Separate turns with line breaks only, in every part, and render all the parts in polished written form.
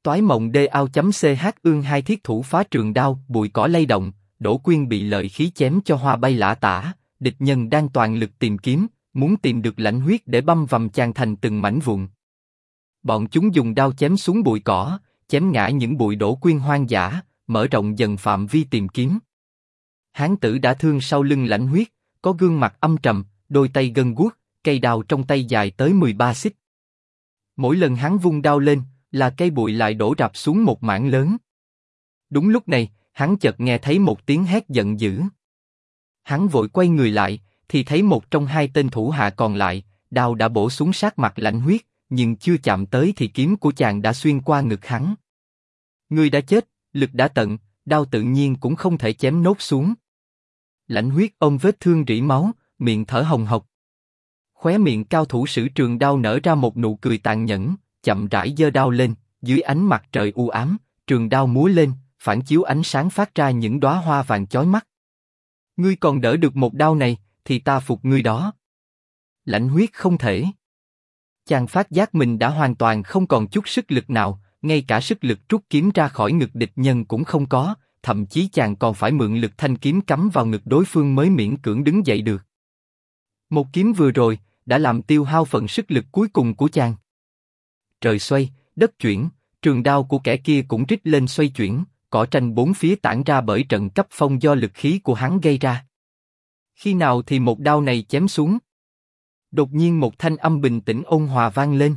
Toái mộng đê ao.ch ương hai thiết thủ phá trường đao, bụi cỏ lay động, Đỗ Quyên bị lợi khí chém cho hoa bay lả tả, địch nhân đang toàn lực tìm kiếm, muốn tìm được lãnh huyết để băm vằm chàng thành từng mảnh vụn. Bọn chúng dùng đao chém xuống bụi cỏ, chém ngã những bụi Đỗ Quyên hoang dã, mở rộng dần phạm vi tìm kiếm. Hán tử đã thương sau lưng lãnh huyết, có gương mặt âm trầm, đôi tay gân guốc, cây đao trong tay dài tới 13 xích. Mỗi lần hắn vung đao lên, là cây bụi lại đổ rạp xuống một mảng lớn. Đúng lúc này, hắn chợt nghe thấy một tiếng hét giận dữ. Hắn vội quay người lại, thì thấy một trong hai tên thủ hạ còn lại, đao đã bổ xuống sát mặt lãnh huyết, nhưng chưa chạm tới thì kiếm của chàng đã xuyên qua ngực hắn. Người đã chết, lực đã tận, đao tự nhiên cũng không thể chém nốt xuống. Lãnh huyết ôm vết thương rỉ máu, miệng thở hồng hộc. Khóe miệng cao thủ sử trường đao nở ra một nụ cười tàn nhẫn, chậm rãi giơ đao lên, dưới ánh mặt trời u ám, trường đao múa lên, phản chiếu ánh sáng phát ra những đóa hoa vàng chói mắt. Ngươi còn đỡ được một đao này, thì ta phục ngươi đó. Lãnh huyết không thể. Chàng phát giác mình đã hoàn toàn không còn chút sức lực nào, ngay cả sức lực rút kiếm ra khỏi ngực địch nhân cũng không có, thậm chí chàng còn phải mượn lực thanh kiếm cắm vào ngực đối phương mới miễn cưỡng đứng dậy được. Một kiếm vừa rồi, đã làm tiêu hao phần sức lực cuối cùng của chàng. Trời xoay, đất chuyển, trường đao của kẻ kia cũng rít lên xoay chuyển, cỏ tranh bốn phía tản ra bởi trận cấp phong do lực khí của hắn gây ra. Khi nào thì một đao này chém xuống? Đột nhiên một thanh âm bình tĩnh ôn hòa vang lên.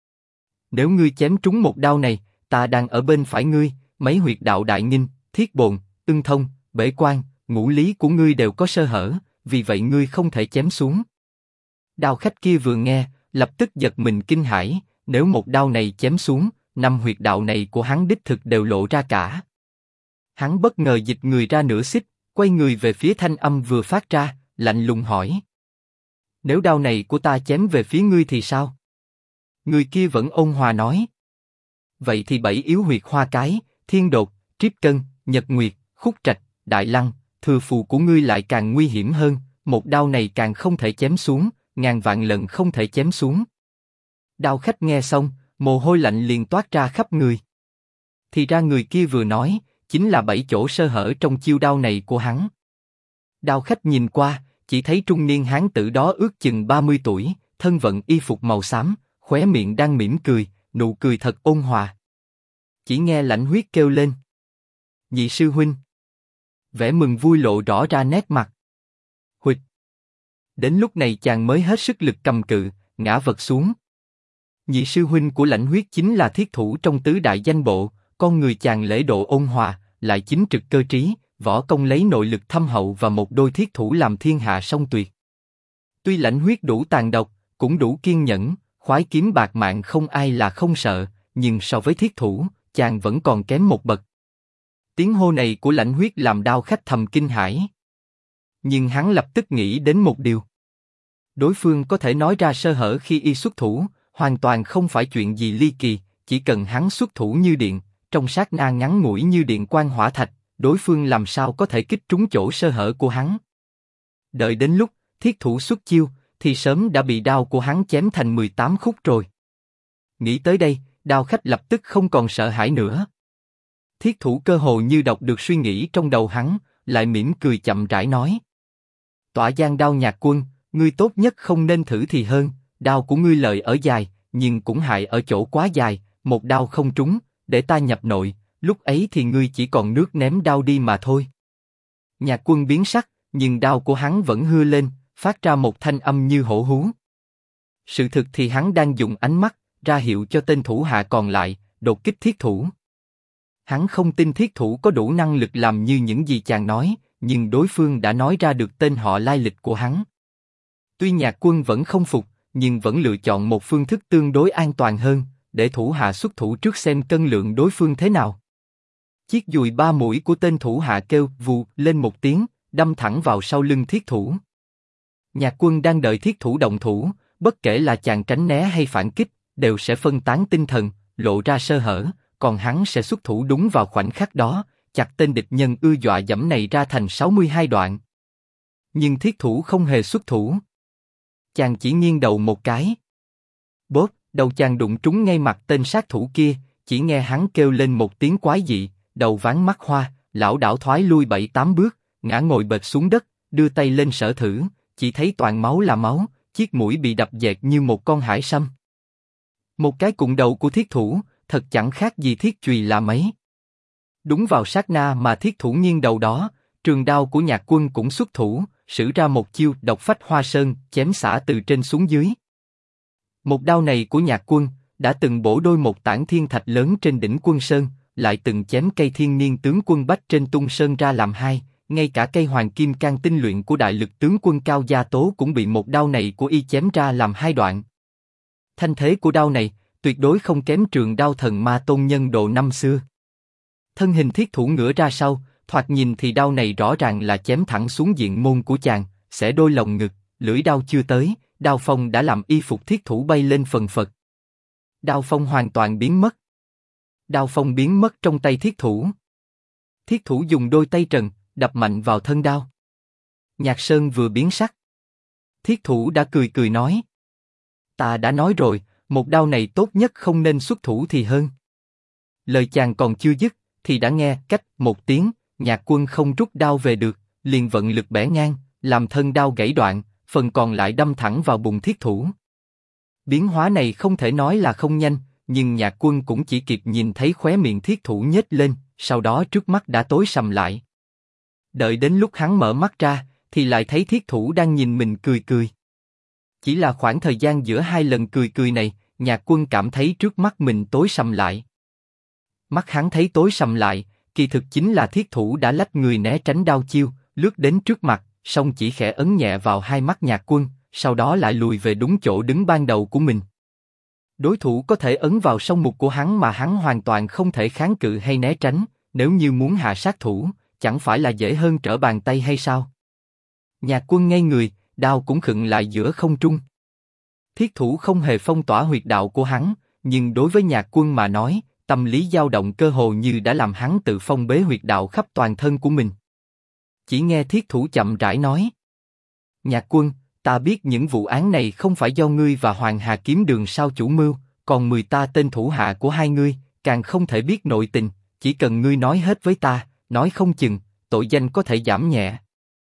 Nếu ngươi chém trúng một đao này, ta đang ở bên phải ngươi, mấy huyệt đạo đại nghinh, thiết bồn, ưng thông, bể quan, ngũ lý của ngươi đều có sơ hở, vì vậy ngươi không thể chém xuống. Đao khách kia vừa nghe, lập tức giật mình kinh hãi, nếu một đao này chém xuống, 5 huyệt đạo này của hắn đích thực đều lộ ra cả. Hắn bất ngờ dịch người ra nửa xích, quay người về phía thanh âm vừa phát ra, lạnh lùng hỏi. Nếu đao này của ta chém về phía ngươi thì sao? Người kia vẫn ôn hòa nói. Vậy thì 7 yếu huyệt hoa cái, thiên đột, triếp cân, nhật nguyệt, khúc trạch, đại lăng, thừa phù của ngươi lại càng nguy hiểm hơn, một đao này càng không thể chém xuống, ngàn vạn lần không thể chém xuống. Đao khách nghe xong, mồ hôi lạnh liền toát ra khắp người. Thì ra người kia vừa nói, chính là 7 chỗ sơ hở trong chiêu đao này của hắn. Đao khách nhìn qua, chỉ thấy trung niên hán tử đó ước chừng 30 tuổi, thân vận y phục màu xám, khóe miệng đang mỉm cười, nụ cười thật ôn hòa. Chỉ nghe lãnh huyết kêu lên. Nhị sư huynh. Vẻ mừng vui lộ rõ ra nét mặt. Huỵch. Đến lúc này chàng mới hết sức lực cầm cự, ngã vật xuống. Nhị sư huynh của lãnh huyết chính là thiết thủ trong tứ đại danh bộ, con người chàng lễ độ ôn hòa, lại chính trực cơ trí, võ công lấy nội lực thâm hậu và một đôi thiết thủ làm thiên hạ song tuyệt. Tuy lãnh huyết đủ tàn độc, cũng đủ kiên nhẫn, khoái kiếm bạc mạng không ai là không sợ, nhưng so với thiết thủ, chàng vẫn còn kém một bậc. Tiếng hô này của lãnh huyết làm đao khách thầm kinh hãi. Nhưng hắn lập tức nghĩ đến một điều. Đối phương có thể nói ra sơ hở khi y xuất thủ, hoàn toàn không phải chuyện gì ly kỳ, chỉ cần hắn xuất thủ như điện, trong sát na ngắn ngủi như điện quang hỏa thạch, đối phương làm sao có thể kích trúng chỗ sơ hở của hắn. Đợi đến lúc thiết thủ xuất chiêu, thì sớm đã bị đao của hắn chém thành 18 khúc rồi. Nghĩ tới đây, đao khách lập tức không còn sợ hãi nữa. Thiết thủ cơ hồ như đọc được suy nghĩ trong đầu hắn, lại mỉm cười chậm rãi nói. Tỏa giang đao nhạc quân, ngươi tốt nhất không nên thử thì hơn, đao của ngươi lợi ở dài, nhưng cũng hại ở chỗ quá dài, một đao không trúng, để ta nhập nội, lúc ấy thì ngươi chỉ còn nước ném đao đi mà thôi. Nhạc quân biến sắc, nhưng đao của hắn vẫn hưa lên, phát ra một thanh âm như hổ hú. Sự thực thì hắn đang dùng ánh mắt, ra hiệu cho tên thủ hạ còn lại, đột kích thiết thủ. Hắn không tin thiết thủ có đủ năng lực làm như những gì chàng nói, nhưng đối phương đã nói ra được tên họ lai lịch của hắn. Tuy nhạc quân vẫn không phục, nhưng vẫn lựa chọn một phương thức tương đối an toàn hơn, để thủ hạ xuất thủ trước xem cân lượng đối phương thế nào. Chiếc dùi 3 mũi của tên thủ hạ kêu vù lên một tiếng, đâm thẳng vào sau lưng thiết thủ. Nhạc quân đang đợi thiết thủ động thủ, bất kể là chàng tránh né hay phản kích, đều sẽ phân tán tinh thần, lộ ra sơ hở, còn hắn sẽ xuất thủ đúng vào khoảnh khắc đó, chặt tên địch nhân ưa dọa dẫm này ra thành 62 đoạn. Nhưng thiết thủ không hề xuất thủ. Chàng chỉ nghiêng đầu một cái. Bốp, đầu chàng đụng trúng ngay mặt tên sát thủ kia, chỉ nghe hắn kêu lên một tiếng quái dị, đầu ván mắt hoa, lảo đảo thoái lui 7-8 bước, ngã ngồi bệt xuống đất, đưa tay lên sở thử, chỉ thấy toàn máu là máu, chiếc mũi bị đập dẹt như một con hải sâm. Một cái cụm đầu của thiết thủ, thật chẳng khác gì thiết chùy là mấy. Đúng vào sát na mà thiết thủ nghiêng đầu đó, trường đao của Nhạc Quân cũng xuất thủ, sử ra một chiêu độc phách hoa sơn, chém xả từ trên xuống dưới. Một đao này của Nhạc Quân đã từng bổ đôi một tảng thiên thạch lớn trên đỉnh Quân Sơn, lại từng chém cây thiên niên tướng quân Bách trên Tung Sơn ra làm hai, ngay cả cây hoàng kim can tinh luyện của đại lực tướng quân Cao Gia Tố cũng bị một đao này của y chém ra làm hai đoạn. Thanh thế của đao này tuyệt đối không kém trường đao thần ma tôn nhân độ năm xưa. Thân hình thiết thủ ngửa ra sau, thoạt nhìn thì đao này rõ ràng là chém thẳng xuống diện môn của chàng, xẻ đôi lồng ngực, lưỡi đao chưa tới, đao phong đã làm y phục thiết thủ bay lên phần phật. Đao phong hoàn toàn biến mất. Đao phong biến mất trong tay thiết thủ. Thiết thủ dùng đôi tay trần, đập mạnh vào thân đao. Nhạc Sơn vừa biến sắc. Thiết thủ đã cười cười nói. Ta đã nói rồi, một đao này tốt nhất không nên xuất thủ thì hơn. Lời chàng còn chưa dứt, thì đã nghe cách một tiếng, Nhạc Quân không rút đao về được, liền vận lực bẻ ngang, làm thân đao gãy đoạn, phần còn lại đâm thẳng vào bụng thiết thủ. Biến hóa này không thể nói là không nhanh, nhưng Nhạc Quân cũng chỉ kịp nhìn thấy khóe miệng thiết thủ nhếch lên, sau đó trước mắt đã tối sầm lại. Đợi đến lúc hắn mở mắt ra, thì lại thấy thiết thủ đang nhìn mình cười cười. Chỉ là khoảng thời gian giữa hai lần cười cười này, Nhạc Quân cảm thấy trước mắt mình tối sầm lại. Mắt hắn thấy tối sầm lại, kỳ thực chính là thiết thủ đã lách người né tránh đao chiêu, lướt đến trước mặt, song chỉ khẽ ấn nhẹ vào hai mắt Nhạc Quân, sau đó lại lùi về đúng chỗ đứng ban đầu của mình. Đối thủ có thể ấn vào song mục của hắn mà hắn hoàn toàn không thể kháng cự hay né tránh, nếu như muốn hạ sát thủ, chẳng phải là dễ hơn trở bàn tay hay sao? Nhạc Quân ngây người, đao cũng khựng lại giữa không trung. Thiết thủ không hề phong tỏa huyệt đạo của hắn, nhưng đối với Nhạc Quân mà nói, tâm lý dao động cơ hồ như đã làm hắn tự phong bế huyệt đạo khắp toàn thân của mình. Chỉ nghe thiết thủ chậm rãi nói. Nhạc Quân, ta biết những vụ án này không phải do ngươi và Hoàng Hà Kiếm Đường sao chủ mưu, còn 10 ta tên thủ hạ của hai ngươi, càng không thể biết nội tình, chỉ cần ngươi nói hết với ta, nói không chừng, tội danh có thể giảm nhẹ.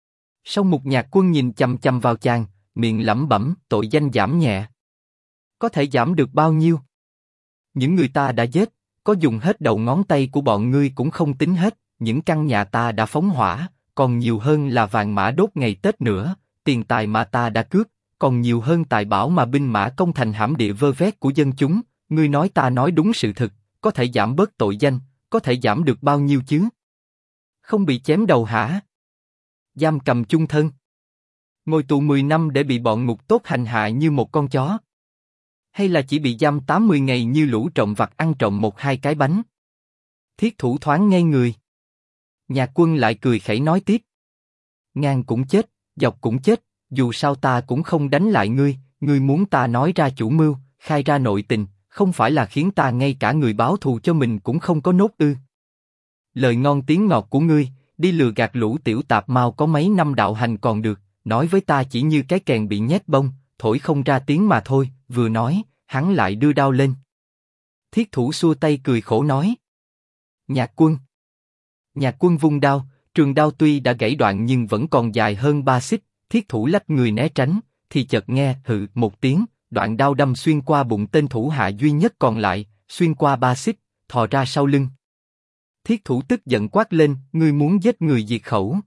Song Mục Nhạc Quân nhìn chằm chằm vào chàng, miệng lẩm bẩm, tội danh giảm nhẹ. Có thể giảm được bao nhiêu? Những người ta đã giết, có dùng hết đầu ngón tay của bọn ngươi cũng không tính hết, những căn nhà ta đã phóng hỏa, còn nhiều hơn là vàng mã đốt ngày Tết nữa, tiền tài mà ta đã cướp, còn nhiều hơn tài bảo mà binh mã công thành hãm địa vơ vét của dân chúng, ngươi nói ta nói đúng sự thực, có thể giảm bớt tội danh, có thể giảm được bao nhiêu chứ? Không bị chém đầu hả? Giam cầm chung thân? Ngồi tù 10 năm để bị bọn ngục tốt hành hạ như một con chó? Hay là chỉ bị giam 80 ngày như lũ trộm vặt ăn trộm 1-2 cái bánh? Thiết thủ thoáng ngây người. Nhạc Quân lại cười khẩy nói tiếp. Ngang cũng chết, dọc cũng chết, dù sao ta cũng không đánh lại ngươi, ngươi muốn ta nói ra chủ mưu, khai ra nội tình, không phải là khiến ta ngay cả người báo thù cho mình cũng không có nốt ư? Lời ngon tiếng ngọt của ngươi, đi lừa gạt lũ tiểu tạp mao có mấy năm đạo hành còn được, nói với ta chỉ như cái kèn bị nhét bông, thổi không ra tiếng mà thôi. Vừa nói, hắn lại đưa đao lên. Thiết thủ xua tay cười khổ nói. Nhạc Quân. Nhạc Quân vung đao, trường đao tuy đã gãy đoạn nhưng vẫn còn dài hơn 3 xích, thiết thủ lách người né tránh, thì chợt nghe hự một tiếng, đoạn đao đâm xuyên qua bụng tên thủ hạ duy nhất còn lại, xuyên qua 3 xích, thò ra sau lưng. Thiết thủ tức giận quát lên, ngươi muốn giết người diệt khẩu.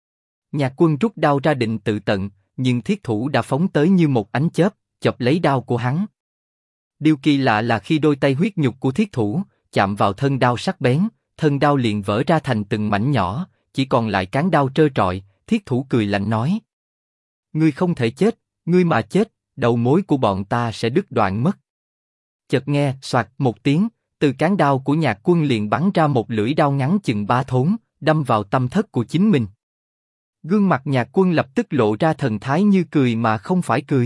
Nhạc Quân rút đao ra định tự tận, nhưng thiết thủ đã phóng tới như một ánh chớp, chộp lấy đao của hắn. Điều kỳ lạ là khi đôi tay huyết nhục của thiết thủ chạm vào thân đao sắc bén, thân đao liền vỡ ra thành từng mảnh nhỏ, chỉ còn lại cán đao trơ trọi. Thiết thủ cười lạnh nói: ngươi không thể chết, ngươi mà chết, đầu mối của bọn ta sẽ đứt đoạn mất. Chợt nghe xoạt một tiếng, từ cán đao của Nhạc Quân liền bắn ra một lưỡi đao ngắn chừng 3 thốn, đâm vào tâm thất của chính mình. Gương mặt Nhạc Quân lập tức lộ ra thần thái như cười mà không phải cười.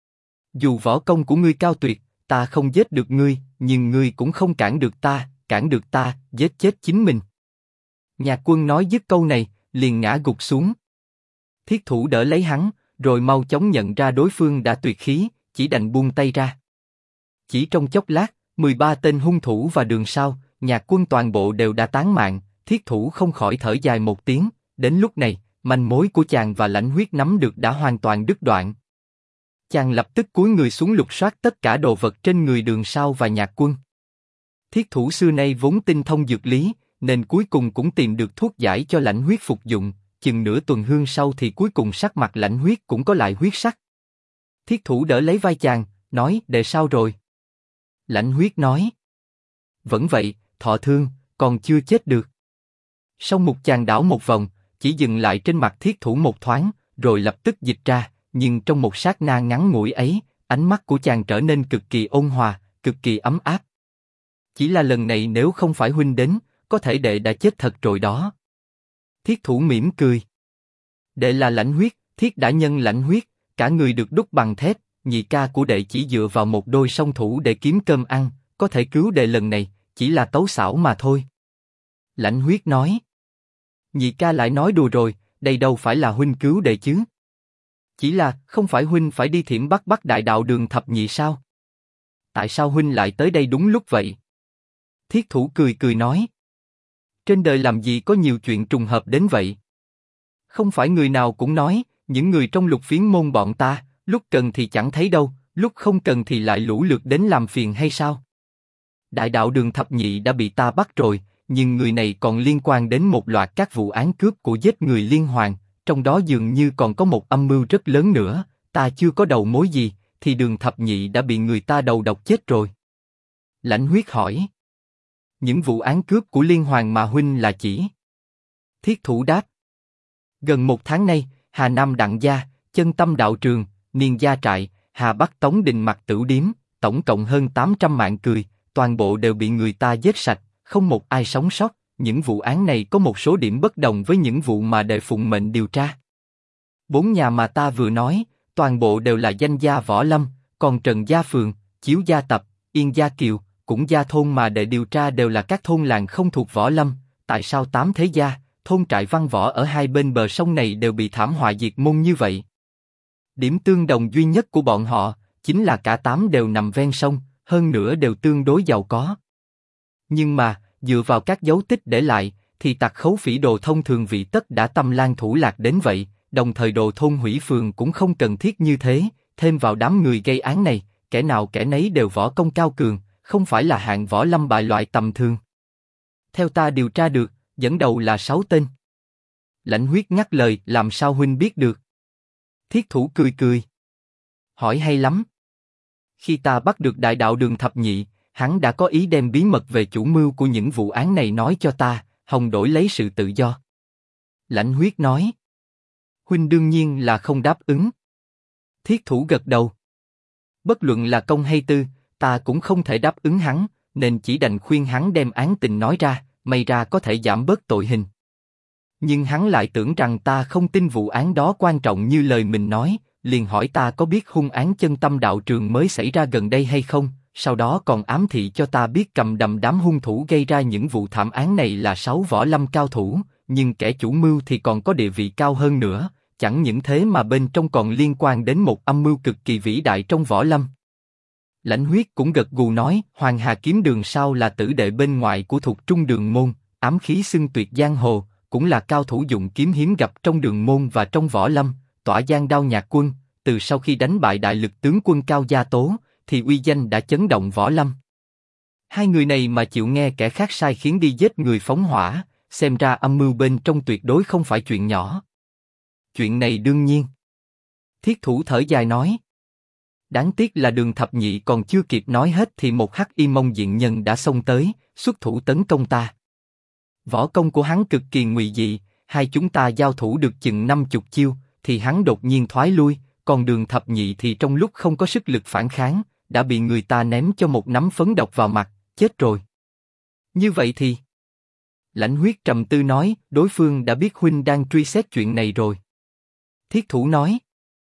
Dù võ công của ngươi cao tuyệt, ta không giết được ngươi, nhưng ngươi cũng không cản được ta, giết chết chính mình. Nhạc Quân nói dứt câu này, liền ngã gục xuống. Thiết thủ đỡ lấy hắn, rồi mau chóng nhận ra đối phương đã tuyệt khí, chỉ đành buông tay ra. Chỉ trong chốc lát, 13 tên hung thủ và Đường Sao, Nhạc Quân toàn bộ đều đã tán mạng. Thiết Thủ không khỏi thở dài một tiếng. Đến lúc này, manh mối của chàng và Lãnh Huyết nắm được đã hoàn toàn đứt đoạn. Chàng lập tức cúi người xuống lục soát tất cả đồ vật trên người Đường Sao và Nhạc Quân. Thiết Thủ xưa nay vốn tinh thông dược lý, nên cuối cùng cũng tìm được thuốc giải cho Lãnh Huyết phục dụng. Chừng nửa tuần hương sau thì cuối cùng sắc mặt Lãnh Huyết cũng có lại huyết sắc. Thiết Thủ đỡ lấy vai chàng, nói: "Đệ sao rồi?" Lãnh Huyết nói: "Vẫn vậy, thọ thương, còn chưa chết được." Song mục chàng đảo một vòng, chỉ dừng lại trên mặt Thiết Thủ một thoáng, rồi lập tức dịch ra. Nhưng trong một sát na ngắn ngủi ấy, ánh mắt của chàng trở nên cực kỳ ôn hòa, cực kỳ ấm áp. "Chỉ là lần này nếu không phải huynh đến, có thể đệ đã chết thật rồi đó." Thiết Thủ mỉm cười. "Đệ là Lãnh Huyết, Thiết đã nhân Lãnh Huyết, cả người được đúc bằng thép, nhị ca của đệ chỉ dựa vào một đôi song thủ để kiếm cơm ăn, có thể cứu đệ lần này, chỉ là tấu xảo mà thôi." Lãnh Huyết nói. "Nhị ca lại nói đùa rồi, đây đâu phải là huynh cứu đệ chứ? Chỉ là, không phải huynh phải đi Thiểm Bắc Bắc Đại Đạo Đường thập nhị sao? Tại sao huynh lại tới đây đúng lúc vậy?" Thiết Thủ cười cười nói. "Trên đời làm gì có nhiều chuyện trùng hợp đến vậy? Không phải người nào cũng nói, những người trong Lục Phiến môn bọn ta, lúc cần thì chẳng thấy đâu, lúc không cần thì lại lũ lượt đến làm phiền hay sao? Đại Đạo Đường thập nhị đã bị ta bắt rồi, nhưng người này còn liên quan đến một loạt các vụ án cướp của giết người liên hoàn, trong đó dường như còn có một âm mưu rất lớn nữa, ta chưa có đầu mối gì, thì Đường thập nhị đã bị người ta đầu độc chết rồi." Lãnh Huyết hỏi. "Những vụ án cướp của liên hoàn mà huynh là chỉ?" Thiết Thủ đáp. "Gần một tháng nay, Hà Nam Đặng Gia, Chân Tâm Đạo Trường, Niên Gia Trại, Hà Bắc Tống Đình Mặc Tửu Điếm, tổng cộng hơn 800 mạng cười, toàn bộ đều bị người ta giết sạch, không một ai sống sót. Những vụ án này có một số điểm bất đồng với những vụ mà đệ phụng mệnh điều tra. 4 nhà mà ta vừa nói, toàn bộ đều là danh gia võ lâm, còn Trần Gia Phường, Chiếu Gia Tập, Yên Gia Kiều, Cũng Gia Thôn mà đệ điều tra đều là các thôn làng không thuộc võ lâm. Tại sao 8 thế gia, thôn trại văn võ ở hai bên bờ sông này đều bị thảm họa diệt môn như vậy? Điểm tương đồng duy nhất của bọn họ chính là cả 8 đều nằm ven sông, hơn nữa đều tương đối giàu có. Nhưng mà dựa vào các dấu tích để lại, thì tặc khấu phỉ Đồ thông thường vị tất đã tâm lan thủ lạc đến vậy. Đồng thời Đồ thôn hủy phường cũng không cần thiết như thế. Thêm vào đám người gây án này, kẻ nào kẻ nấy đều võ công cao cường, không phải là hạng võ lâm bại loại tầm thường. Theo ta điều tra được, dẫn đầu là 6 tên. Lãnh Huyết ngắt lời. "Làm sao huynh biết được?" Thiết Thủ cười cười. Hỏi hay lắm. Khi ta bắt được Đại Đạo Đường thập nhị, hắn đã có ý đem bí mật về chủ mưu của những vụ án này nói cho ta, hòng đổi lấy sự tự do. Lãnh Huyết nói. Huynh đương nhiên là không đáp ứng. Thiết Thủ gật đầu. Bất luận là công hay tư, ta cũng không thể đáp ứng hắn, nên chỉ đành khuyên hắn đem án tình nói ra, may ra có thể giảm bớt tội hình. Nhưng hắn lại tưởng rằng ta không tin vụ án đó quan trọng như lời mình nói, liền hỏi ta có biết hung án Chân Tâm Đạo Trường mới xảy ra gần đây hay không, sau đó còn ám thị cho ta biết cầm đầm đám hung thủ gây ra những vụ thảm án này là 6 võ lâm cao thủ, nhưng kẻ chủ mưu thì còn có địa vị cao hơn nữa, chẳng những thế mà bên trong còn liên quan đến một âm mưu cực kỳ vĩ đại trong võ lâm. Lãnh Huyết cũng gật gù nói, Hoàng Hà Kiếm Đường sao là tử đệ bên ngoài của Thục Trung Đường môn, ám khí xưng tuyệt giang hồ, cũng là cao thủ dụng kiếm hiếm gặp trong đường môn và trong võ lâm, tỏa giang đao Nhạc Quân, từ sau khi đánh bại đại lực tướng quân Cao Gia Tố, thì uy danh đã chấn động võ lâm. Hai người này mà chịu nghe kẻ khác sai khiến đi giết người phóng hỏa, xem ra âm mưu bên trong tuyệt đối không phải chuyện nhỏ. Chuyện này đương nhiên. Thiết Thủ thở dài nói. Đáng tiếc là Đường thập nhị còn chưa kịp nói hết thì một hắc y mông diện nhân đã xông tới, xuất thủ tấn công ta. Võ công của hắn cực kỳ ngụy dị, hai chúng ta giao thủ được chừng 50 chiêu, thì hắn đột nhiên thoái lui, còn Đường thập nhị thì trong lúc không có sức lực phản kháng, đã bị người ta ném cho một nắm phấn độc vào mặt, chết rồi. Như vậy thì... Lãnh Huyết trầm tư nói, đối phương đã biết huynh đang truy xét chuyện này rồi. Thiết Thủ nói,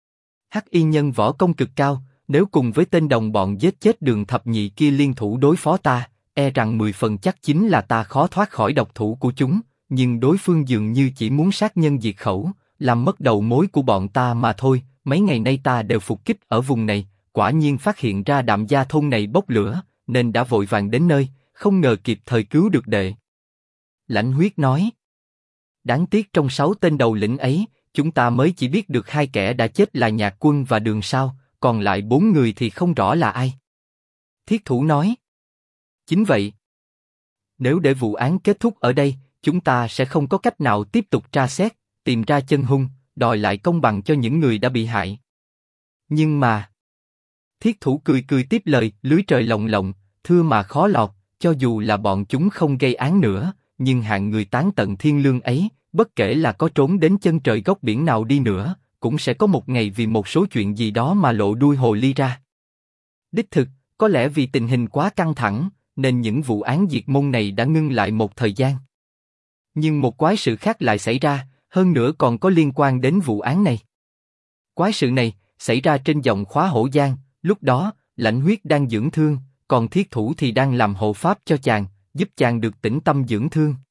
hắc y nhân võ công cực cao, nếu cùng với tên đồng bọn giết chết Đường thập nhị kia liên thủ đối phó ta, e rằng 10 phần chắc chính là ta khó thoát khỏi độc thủ của chúng, nhưng đối phương dường như chỉ muốn sát nhân diệt khẩu, làm mất đầu mối của bọn ta mà thôi. Mấy ngày nay ta đều phục kích ở vùng này, quả nhiên phát hiện ra Đạm Gia thôn này bốc lửa, nên đã vội vàng đến nơi, không ngờ kịp thời cứu được đệ. Lãnh Huyết nói. Đáng tiếc trong 6 tên đầu lĩnh ấy, chúng ta mới chỉ biết được 2 kẻ đã chết là Nhạc Quân và Đường Sao, còn lại 4 người thì không rõ là ai. Thiết Thủ nói. Chính vậy. Nếu để vụ án kết thúc ở đây, chúng ta sẽ không có cách nào tiếp tục tra xét, tìm ra chân hung, đòi lại công bằng cho những người đã bị hại. Nhưng mà... Thiết Thủ cười cười tiếp lời, lưới trời lồng lộng, thưa mà khó lọt, cho dù là bọn chúng không gây án nữa, nhưng hạng người tán tận thiên lương ấy, bất kể là có trốn đến chân trời góc biển nào đi nữa, cũng sẽ có một ngày vì một số chuyện gì đó mà lộ đuôi hồ ly ra. Đích thực, có lẽ vì tình hình quá căng thẳng, nên những vụ án diệt môn này đã ngưng lại một thời gian. Nhưng một quái sự khác lại xảy ra, hơn nữa còn có liên quan đến vụ án này. Quái sự này xảy ra trên dòng Khóa Hổ Giang, lúc đó, Lãnh Huyết đang dưỡng thương, còn Thiết Thủ thì đang làm hộ pháp cho chàng, giúp chàng được tĩnh tâm dưỡng thương.